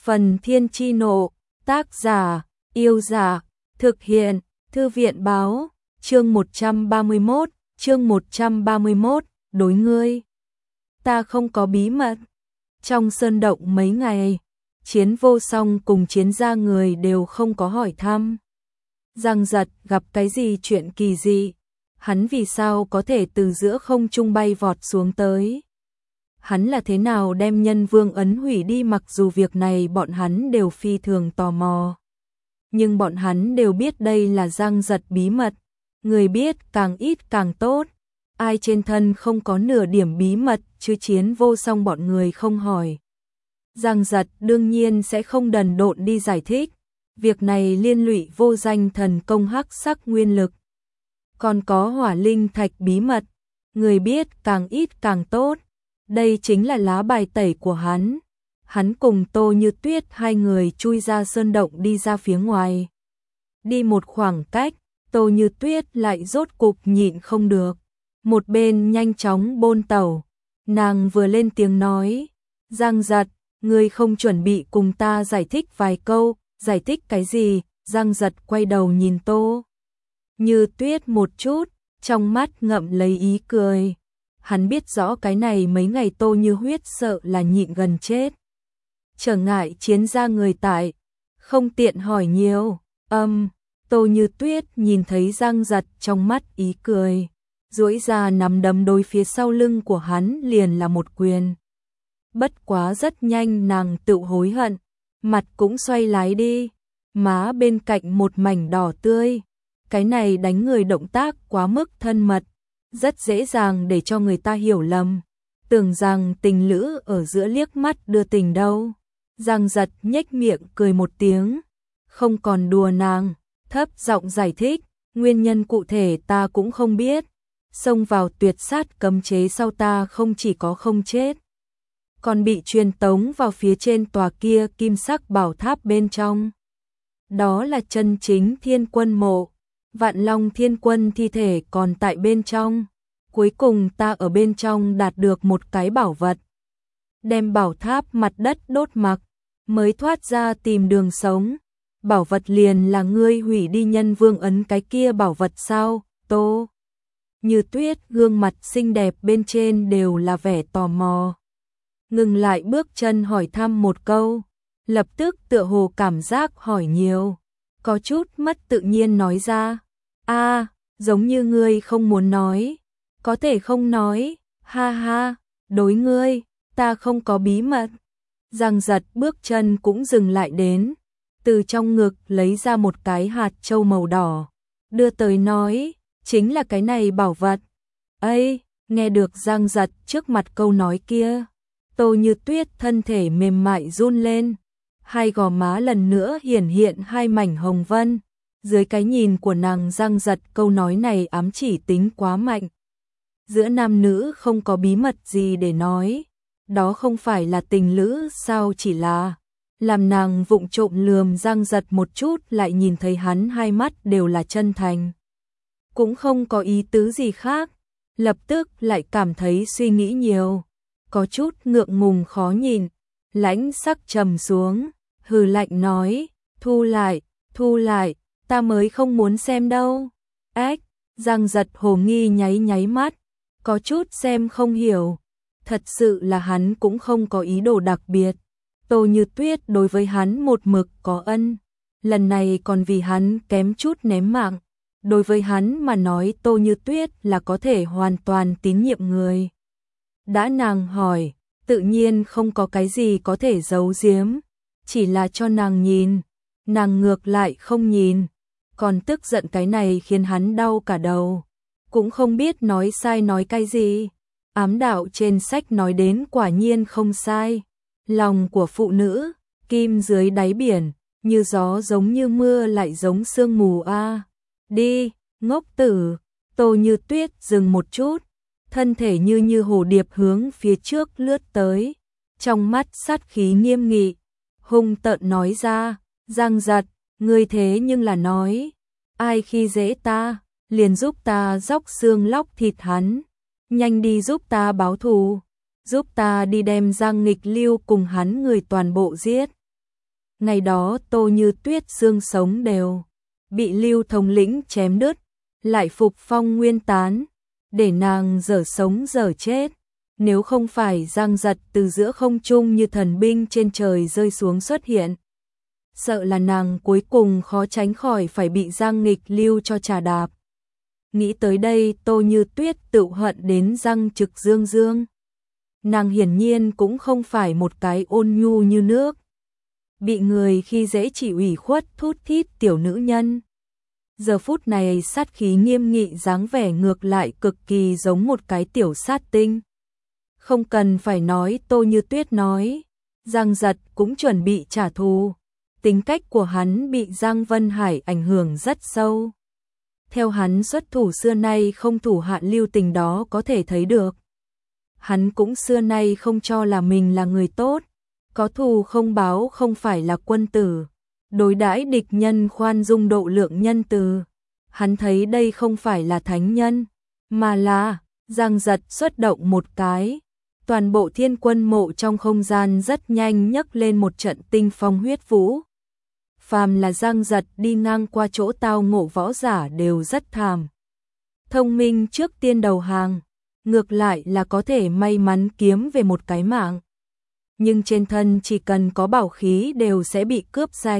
Phần Thiên Chi Nộ, tác giả, Yêu Giả, thực hiện, Thư viện Báo, chương 131, đối ngươi. Ta không có bí mật. Trong sơn động mấy ngày, Chiến Vô Song cùng Chiến gia người đều không có hỏi thăm. Giang Giật gặp cái gì chuyện kỳ dị, hắn vì sao có thể từ giữa không trung bay vọt xuống tới. Hắn là thế nào đem Nhân Vương ấn hủy đi, mặc dù việc này bọn hắn đều phi thường tò mò. Nhưng bọn hắn đều biết đây là Giang Giật bí mật, người biết càng ít càng tốt. Ai trên thân không có nửa điểm bí mật chứ Chiến Vô Song bọn người không hỏi. Giang Giật đương nhiên sẽ không đần độn đi giải thích. Việc này liên lụy vô danh thần công hắc sắc nguyên lực. Còn có hỏa linh thạch bí mật, người biết càng ít càng tốt. Đây chính là lá bài tẩy của hắn. Hắn cùng Tô Như Tuyết hai người chui ra sơn động đi ra phía ngoài. Đi một khoảng cách, Tô Như Tuyết lại rốt cục nhịn không được. Một bên nhanh chóng bôn tẩu. Nàng vừa lên tiếng nói, Giang Giật, ngươi không chuẩn bị cùng ta giải thích vài câu. Giải thích cái gì? Giang Giật quay đầu nhìn Tô Như Tuyết một chút, trong mắt ngậm lấy ý cười. Hắn biết rõ cái này mấy ngày Tô Như Huyết sợ là nhịn gần chết. Trở ngại Chiến gia người tại, không tiện hỏi nhiều. Tô Như Tuyết nhìn thấy Giang Giật trong mắt ý cười, duỗi ra nắm đấm đối phía sau lưng của hắn liền là một quyền. Bất quá rất nhanh nàng tự hối hận, mặt cũng xoay lái đi, má bên cạnh một mảnh đỏ tươi. Cái này đánh người động tác quá mức thân mật, rất dễ dàng để cho người ta hiểu lầm, tưởng rằng tình lữ ở giữa liếc mắt đưa tình đâu. Giang Giật nhếch miệng cười một tiếng, không còn đùa nàng, thấp giọng giải thích, nguyên nhân cụ thể ta cũng không biết. Xông vào tuyệt sát cấm chế sau ta không chỉ có không chết, còn bị truyền tống vào phía trên tòa kia kim sắc bảo tháp bên trong. Đó là chân chính Thiên Quân mộ, Vạn Long Thiên Quân thi thể còn tại bên trong. Cuối cùng ta ở bên trong đạt được một cái bảo vật, đem bảo tháp mặt đất đốt mặc, mới thoát ra tìm đường sống. Bảo vật liền là ngươi hủy đi Nhân Vương ấn cái kia bảo vật sao? Tô Như Tuyết gương mặt xinh đẹp bên trên đều là vẻ tò mò. Ngừng lại bước chân hỏi thăm một câu, lập tức tựa hồ cảm giác hỏi nhiều, có chút mất tự nhiên nói ra. Giống như ngươi không muốn nói, có thể không nói, ha ha, đối ngươi, ta không có bí mật. Giang Giật bước chân cũng dừng lại đến, từ trong ngực lấy ra một cái hạt châu màu đỏ, đưa tới nói, chính là cái này bảo vật. Ây, nghe được Giang Giật trước mặt câu nói kia, Tô Như Tuyết thân thể mềm mại run lên, hai gò má lần nữa hiển hiện hai mảnh hồng vân. Dưới cái nhìn của nàng, Giang Giật câu nói này ám chỉ tính quá mạnh. Giữa nam nữ không có bí mật gì để nói, đó không phải là tình lữ sao, chỉ là làm nàng vụng trộm lườm Giang Giật một chút, lại nhìn thấy hắn hai mắt đều là chân thành, cũng không có ý tứ gì khác, lập tức lại cảm thấy suy nghĩ nhiều, có chút ngượng ngùng khó nhìn, lãnh sắc trầm xuống, hừ lạnh nói, thu lại, ta mới không muốn xem đâu. Ách, Giang Giật hồ nghi nháy mắt, có chút xem không hiểu, thật sự là hắn cũng không có ý đồ đặc biệt. Tô Như Tuyết đối với hắn một mực có ân, lần này còn vì hắn kém chút ném mạng. Đối với hắn mà nói, Tô Như Tuyết là có thể hoàn toàn tín nhiệm người. Đã nàng hỏi, tự nhiên không có cái gì có thể giấu giếm, chỉ là cho nàng nhìn, nàng ngược lại không nhìn, còn tức giận, cái này khiến hắn đau cả đầu, cũng không biết nói sai nói cái gì. Ám đạo trên sách nói đến quả nhiên không sai, lòng của phụ nữ, kim dưới đáy biển, như gió giống như mưa lại giống sương mù a. Đi, ngốc tử. Tô Như Tuyết dừng một chút, thân thể như hồ điệp hướng phía trước lướt tới, trong mắt sát khí nghiêm nghị, hung tợn nói ra, Giang Giật, ngươi thế nhưng là nói, ai khi dễ ta, liền giúp ta róc xương lóc thịt hắn, nhanh đi giúp ta báo thù, giúp ta đi đem Giang Nghịch Lưu cùng hắn người toàn bộ giết. Ngày đó Tô Như Tuyết xương sống đều bị Lưu thống lĩnh chém đứt, lại phục phong nguyên tán, để nàng dở sống dở chết. Nếu không phải Giang Giật từ giữa không trung như thần binh trên trời rơi xuống xuất hiện, sợ là nàng cuối cùng khó tránh khỏi phải bị Giang Nghịch Lưu cho trà đạp. Nghĩ tới đây Tô Như Tuyết tự hận đến răng trực dương dương. Nàng hiển nhiên cũng không phải một cái ôn nhu như nước, bị người khi dễ chỉ ủy khuất thút thít tiểu nữ nhân. Giờ phút này sát khí nghiêm nghị dáng vẻ ngược lại cực kỳ giống một cái tiểu sát tinh. Không cần phải nói, Tô Như Tuyết nói, Giang Giật cũng chuẩn bị trả thù. Tính cách của hắn bị Giang Vân Hải ảnh hưởng rất sâu. Theo hắn xuất thủ xưa nay không thủ hạn lưu tình đó có thể thấy được. Hắn cũng xưa nay không cho là mình là người tốt, có thù không báo không phải là quân tử, đối đãi địch nhân khoan dung độ lượng nhân từ. Hắn thấy đây không phải là thánh nhân, mà là Giang Giật xuất động một cái. Toàn bộ Thiên Quân mộ trong không gian rất nhanh nhấc lên một trận tinh phong huyết vũ. Phàm là Giang Giật đi ngang qua chỗ tao ngộ võ giả đều rất thảm. Thông minh trước tiên đầu hàng, ngược lại là có thể may mắn kiếm về một cái mạng. Nhưng trên thân chỉ cần có bảo khí đều sẽ bị cướp sạch.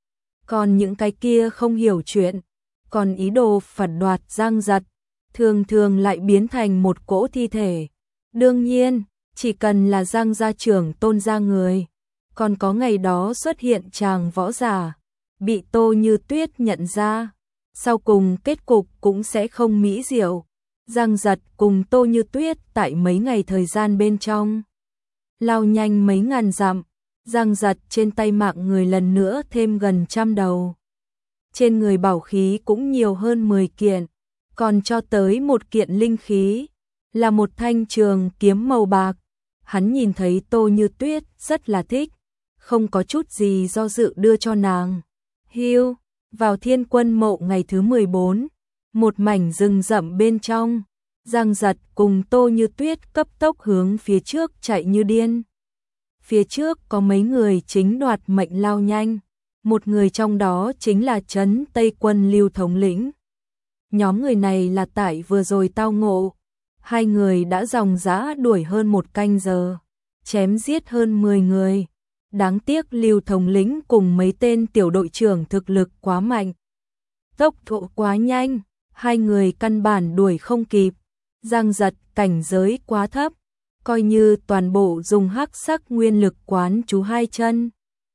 Còn những cái kia không hiểu chuyện, còn ý đồ phản đoạt Giang Giật, thường thường lại biến thành một cỗ thi thể. Đương nhiên, chỉ cần là Giang gia trưởng tôn gia người, còn có ngày đó xuất hiện chàng võ giả, bị Tô Như Tuyết nhận ra, sau cùng kết cục cũng sẽ không mỹ diệu. Giang Giật cùng Tô Như Tuyết tại mấy ngày thời gian bên trong lao nhanh mấy ngàn dặm. Giang Giật trên tay mạng người lần nữa thêm gần 100 đầu. Trên người bảo khí cũng nhiều hơn 10 kiện, còn cho tới một kiện linh khí, là một thanh trường kiếm màu bạc. Hắn nhìn thấy Tô Như Tuyết rất là thích, không có chút gì do dự đưa cho nàng. Hưu, vào Thiên Quân mộ ngày thứ 14, một mảnh rừng rậm bên trong, Giang Giật cùng Tô Như Tuyết cấp tốc hướng phía trước chạy như điên. Phía trước có mấy người chính đoạt mệnh lao nhanh, một người trong đó chính là Trấn Tây Quân Lưu thống lĩnh. Nhóm người này là tại vừa rồi tao ngộ, hai người đã dòng dã đuổi hơn một canh giờ, chém giết hơn 10 người. Đáng tiếc Lưu thống lĩnh cùng mấy tên tiểu đội trưởng thực lực quá mạnh, tốc độ quá nhanh, hai người căn bản đuổi không kịp. Giang Giật cảnh giới quá thấp, coi như toàn bộ dùng hắc sắc nguyên lực quán chú hai chân,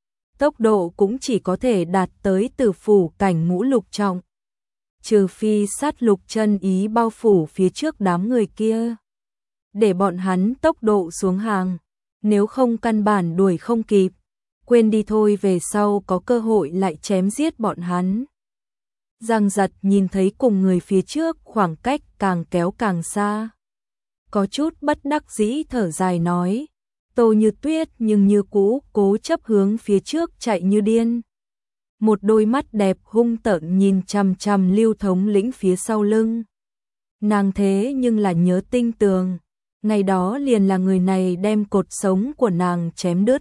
tốc độ cũng chỉ có thể đạt tới tử phủ cảnh ngũ lục trọng. Trừ phi sát lục chân ý bao phủ phía trước đám người kia, để bọn hắn tốc độ xuống hàng, nếu không căn bản đuổi không kịp. Quên đi thôi, về sau có cơ hội lại chém giết bọn hắn. Giang Giật nhìn thấy cùng người phía trước khoảng cách càng kéo càng xa, có chút bất đắc dĩ thở dài nói. Tô Như Tuyết nhưng như cũ cố chấp hướng phía trước chạy như điên. Một đôi mắt đẹp hung tợn nhìn chằm chằm Lưu thống lĩnh phía sau lưng. Nàng thế nhưng là nhớ tinh tường, ngày đó liền là người này đem cột sống của nàng chém đứt.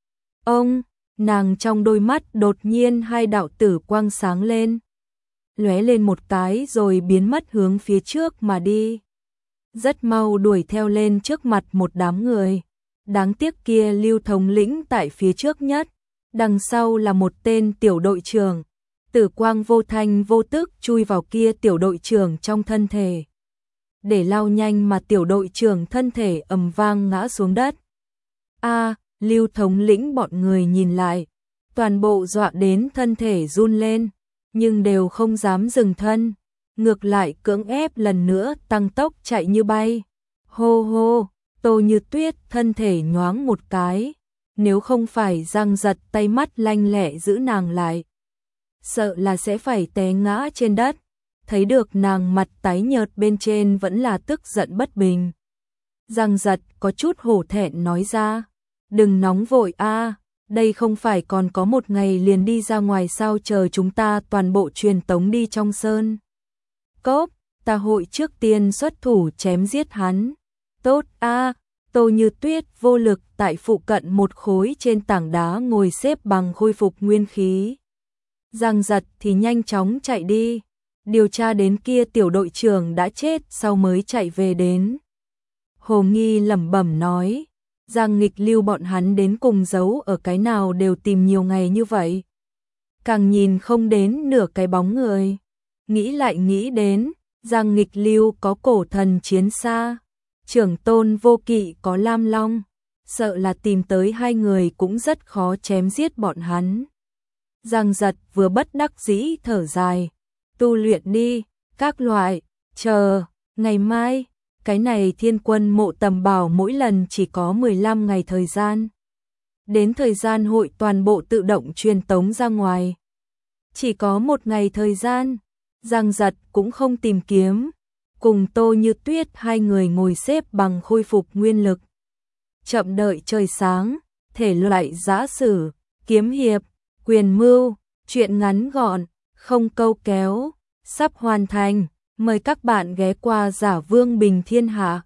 Ông, nàng trong đôi mắt đột nhiên hai đạo tử quang sáng lên, lóe lên một cái rồi biến mất hướng phía trước mà đi. Rất mau đuổi theo lên trước mặt một đám người. Đáng tiếc kia Lưu thống lĩnh tại phía trước nhất, đằng sau là một tên tiểu đội trưởng. Tử quang vô thanh vô tức chui vào kia tiểu đội trưởng trong thân thể, để lao nhanh mà tiểu đội trưởng thân thể ầm vang ngã xuống đất. A, Lưu thống lĩnh bọn người nhìn lại, toàn bộ dọa đến thân thể run lên, nhưng đều không dám dừng thân, ngược lại cưỡng ép lần nữa tăng tốc chạy như bay. Hô hô, Tô Như Tuyết thân thể nhoáng một cái, nếu không phải Giang Giật tay mắt lanh lẹ giữ nàng lại, sợ là sẽ phải té ngã trên đất. Thấy được nàng mặt tái nhợt bên trên vẫn là tức giận bất bình, Giang Giật có chút hổ thẹn nói ra, đừng nóng vội a, đây không phải còn có một ngày liền đi ra ngoài sao, chờ chúng ta toàn bộ truyền tống đi trong sơn cốc, ta hội trước tiên xuất thủ chém giết hắn. Tốt a, Tô Như Tuyết vô lực tại phụ cận một khối trên tảng đá ngồi xếp bằng khôi phục nguyên khí. Giang Giật thì nhanh chóng chạy đi, điều tra đến kia tiểu đội trưởng đã chết sau mới chạy về đến. Hồ Nghi lẩm bẩm nói, Giang Nghịch Lưu bọn hắn đến cùng giấu ở cái nào đều tìm nhiều ngày như vậy. Càng nhìn không đến nửa cái bóng người. Nghĩ lại nghĩ đến, Giang Nghịch Lưu có cổ thần chiến xa, trưởng tôn vô kỵ có lam long, sợ là tìm tới hai người cũng rất khó chém giết bọn hắn. Giang Giật vừa bất đắc dĩ thở dài, tu luyện đi, các loại, chờ, ngày mai, cái này Thiên Quân Mộ Tầm Bảo mỗi lần chỉ có 15 ngày thời gian. Đến thời gian hội toàn bộ tự động truyền tống ra ngoài. Chỉ có một ngày thời gian, Giang Giật cũng không tìm kiếm, cùng Tô Như Tuyết hai người ngồi xếp bằng khôi phục nguyên lực. Chậm đợi trời sáng, thể loại giã sử, kiếm hiệp, quyền mưu, truyện ngắn gọn, không câu kéo, sắp hoàn thành. Mời các bạn ghé qua Giả Vương Bình Thiên Hạ.